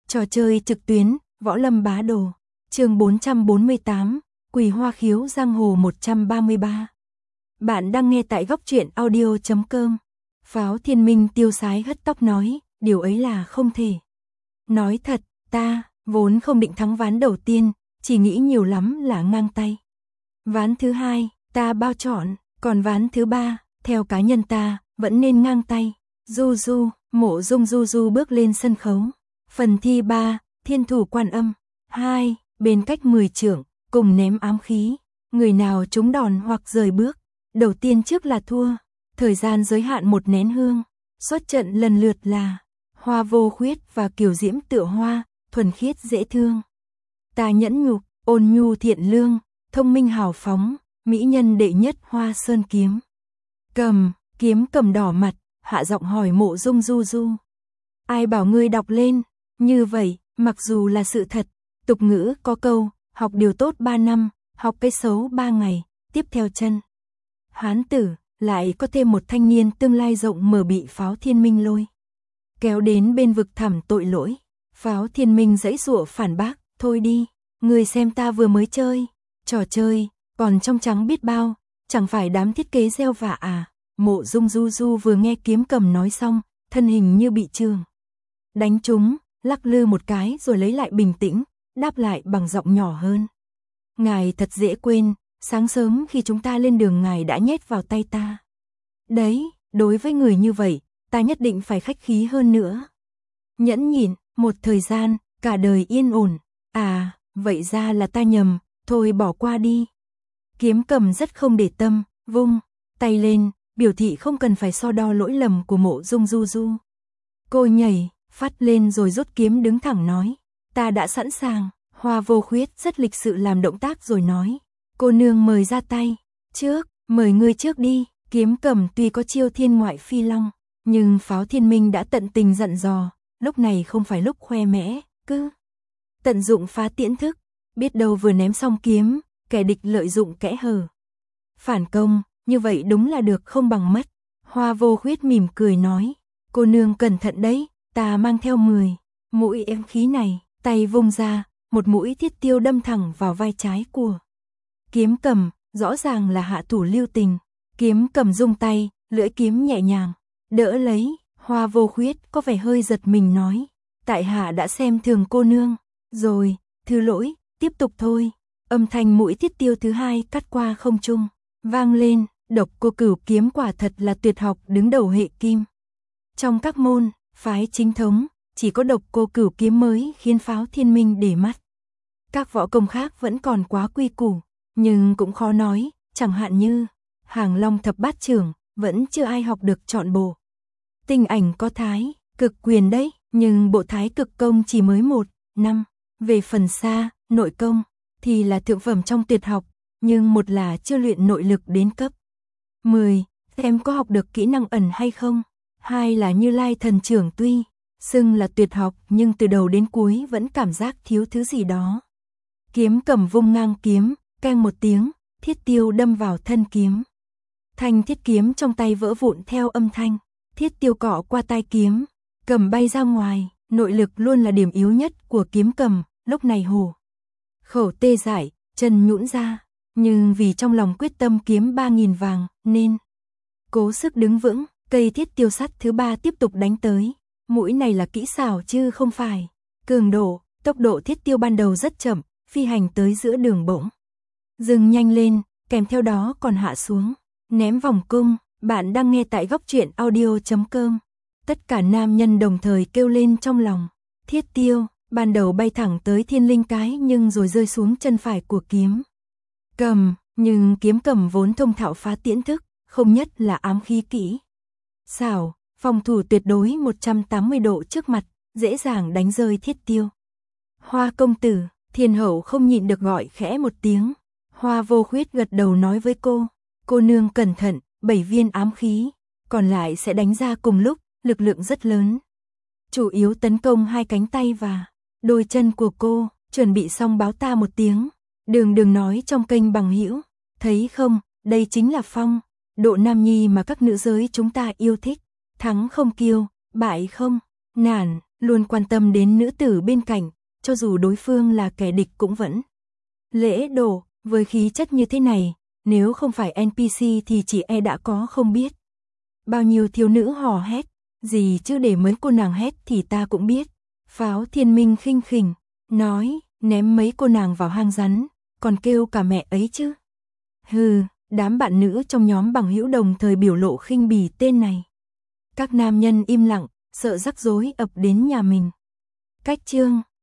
Trò chơi trực tuyến, Võ Lâm Bá Đồ. Chương 448, Quỳ Hoa Khiếu Giang Hồ 133. Bạn đang nghe tại góc truyện audio.com. Pháo Thiên Minh tiêu sái hất tóc nói, điều ấy là không thể. Nói thật, ta vốn không định thắng ván đầu tiên, chỉ nghĩ nhiều lắm là ngang tay. Ván thứ hai, ta bao chọn, còn ván thứ ba, theo cá nhân ta, vẫn nên ngang tay. Mộ Dung bước lên sân khấu. Phần thi 3, Thiên Thủ Quan Âm. 2, bên cách 10 trượng, cùng ném ám khí. Người nào trúng đòn hoặc rời bước, đầu tiên trước là thua. Thời gian giới hạn 1 nén hương. Xuất trận lần lượt là Hoa Vô Khuyết và Kiều Diễm Tựa Hoa, thuần khiết dễ thương. Ta nhẫn nhục, ôn nhu thiện lương, thông minh hào phóng, mỹ nhân đệ nhất Hoa Sơn Kiếm. Kiếm cầm đỏ mặt, hạ giọng hỏi Mộ Dung Du. Ai bảo ngươi đọc lên? Như vậy, mặc dù là sự thật, tục ngữ có câu, học điều tốt 3 năm, học cái xấu 3 ngày, tiếp theo chân. Hán tử, lại có thêm một thanh niên tương lai rộng mở bị Pháo Thiên Minh lôi kéo đến bên vực thẳm tội lỗi. Pháo Thiên Minh giãy giụa phản bác, thôi đi, ngươi xem ta vừa mới chơi, trò chơi, còn trong trắng biết bao, chẳng phải đám thiết kế gieo vạ à. Mộ Dung Du vừa nghe Kiếm Cầm nói xong, thân hình như bị trường đánh trúng, lắc lư một cái rồi lấy lại bình tĩnh, đáp lại bằng giọng nhỏ hơn. Ngài thật dễ quên, sáng sớm khi chúng ta lên đường ngài đã nhét vào tay ta. Đấy, đối với người như vậy, ta nhất định phải khách khí hơn nữa. Nhẫn nhịn, một thời gian, cả đời yên ổn. À, vậy ra là ta nhầm, thôi bỏ qua đi. Kiếm Cầm rất không để tâm, vung tay lên, biểu thị không cần phải so đo lỗi lầm của Mộ Dung Du. Cô nhảy phát lên rồi rút kiếm đứng thẳng nói, ta đã sẵn sàng. Hoa Vô Khuyết rất lịch sự làm động tác rồi nói, cô nương mời ra tay, trước, mời ngươi trước đi. Kiếm Cầm tuy có chiêu thiên ngoại phi long, nhưng Pháo Thiên Minh đã tận tình dặn dò, lúc này không phải lúc khoe mẽ, cứ tận dụng phá tiễn thức, biết đâu vừa ném xong kiếm, kẻ địch lợi dụng kẽ hở phản công, như vậy đúng là được không bằng mất. Hoa Vô Khuyết mỉm cười nói, cô nương cẩn thận đấy, ta mang theo 10 mũi ém khí này. Tay vung ra, một mũi thiết tiêu đâm thẳng vào vai trái của Kiếm Cầm, rõ ràng là hạ thủ lưu tình. Kiếm Cầm rung tay, lưỡi kiếm nhẹ nhàng đỡ lấy. Hoa Vô Khuyết có vẻ hơi giật mình nói, tại hạ đã xem thường cô nương rồi, thứ lỗi, tiếp tục thôi. Âm thanh mũi thiết tiêu thứ hai cắt qua không trung vang lên. Độc Cô Cửu kiếm quả thật là tuyệt học đứng đầu hệ kim. Trong các môn phái chính thống, chỉ có Độc Cô Cửu kiếm mới khiến Pháo Thiên Minh để mắt. Các võ công khác vẫn còn quá quy củ, nhưng cũng khó nói, chẳng hạn như Hàng Long Thập Bát Chưởng, vẫn chưa ai học được trọn bộ. Tinh Ảnh có Thái Cực Quyền đấy, nhưng bộ Thái Cực công chỉ mới 1 năm. Về phần xa, nội công thì là thượng phẩm trong tuyệt học, nhưng một là chưa luyện nội lực đến cấp 10, em có học được kỹ năng ẩn hay không? Hai là Như Lai Thần Chưởng tuy xưng là tuyệt học nhưng từ đầu đến cuối vẫn cảm giác thiếu thứ gì đó. Kiếm Cầm vung ngang kiếm, keng một tiếng, thiết tiêu đâm vào thân kiếm. Thanh thiết kiếm trong tay vỡ vụn theo âm thanh, thiết tiêu cọ qua tai kiếm, cầm bay ra ngoài. Nội lực luôn là điểm yếu nhất của Kiếm Cầm, lúc này hổ khẩu tê dại, chân nhũn ra, nhưng vì trong lòng quyết tâm kiếm 3.000 vàng nên cố sức đứng vững. Cây thiết tiêu sắt thứ 3 tiếp tục đánh tới. Mũi này là kỹ xảo chứ không phải cường độ. Tốc độ thiết tiêu ban đầu rất chậm, phi hành tới giữa đường bỗng dừng nhanh lên, kèm theo đó còn hạ xuống, ném vòng cung. Bạn đang nghe tại góc truyện audio.com. Tất cả nam nhân đồng thời kêu lên trong lòng. Thiết tiêu ban đầu bay thẳng tới Thiên Linh Cái nhưng rồi rơi xuống chân phải của Kiếm Cầm, nhưng Kiếm Cầm vốn thông thạo phá tiễn thức, không nhất là ám khí kỹ xảo, phòng thủ tuyệt đối 180 độ trước mặt, dễ dàng đánh rơi thiết tiêu. Hoa công tử, Thiên hậu không nhịn được gọi khẽ một tiếng. Hoa Vô Khuyết gật đầu nói với cô nương cẩn thận, 7 viên ám khí, còn lại sẽ đánh ra cùng lúc, lực lượng rất lớn. Chủ yếu tấn công 2 cánh tay và đôi chân của cô, chuẩn bị xong báo ta một tiếng. Đừng nói trong kênh bằng hữu, thấy không, đây chính là phong độ nam nhi mà các nữ giới chúng ta yêu thích. Thắng không kiêu, bại không nản, luôn quan tâm đến nữ tử bên cạnh, cho dù đối phương là kẻ địch cũng vẫn lễ độ, với khí chất như thế này, nếu không phải NPC thì chị đã có không biết bao nhiêu thiếu nữ hò hét, gì chứ để mấy cô nàng hét thì ta cũng biết. Pháo Thiên Minh khinh khỉnh, nói, ném mấy cô nàng vào hang rắn, còn kêu cả mẹ ấy chứ. Hừ, đám bạn nữ trong nhóm bằng hữu đồng thời biểu lộ khinh bỉ tên này. Các nam nhân im lặng, sợ rắc rối ập đến nhà mình. Cách chương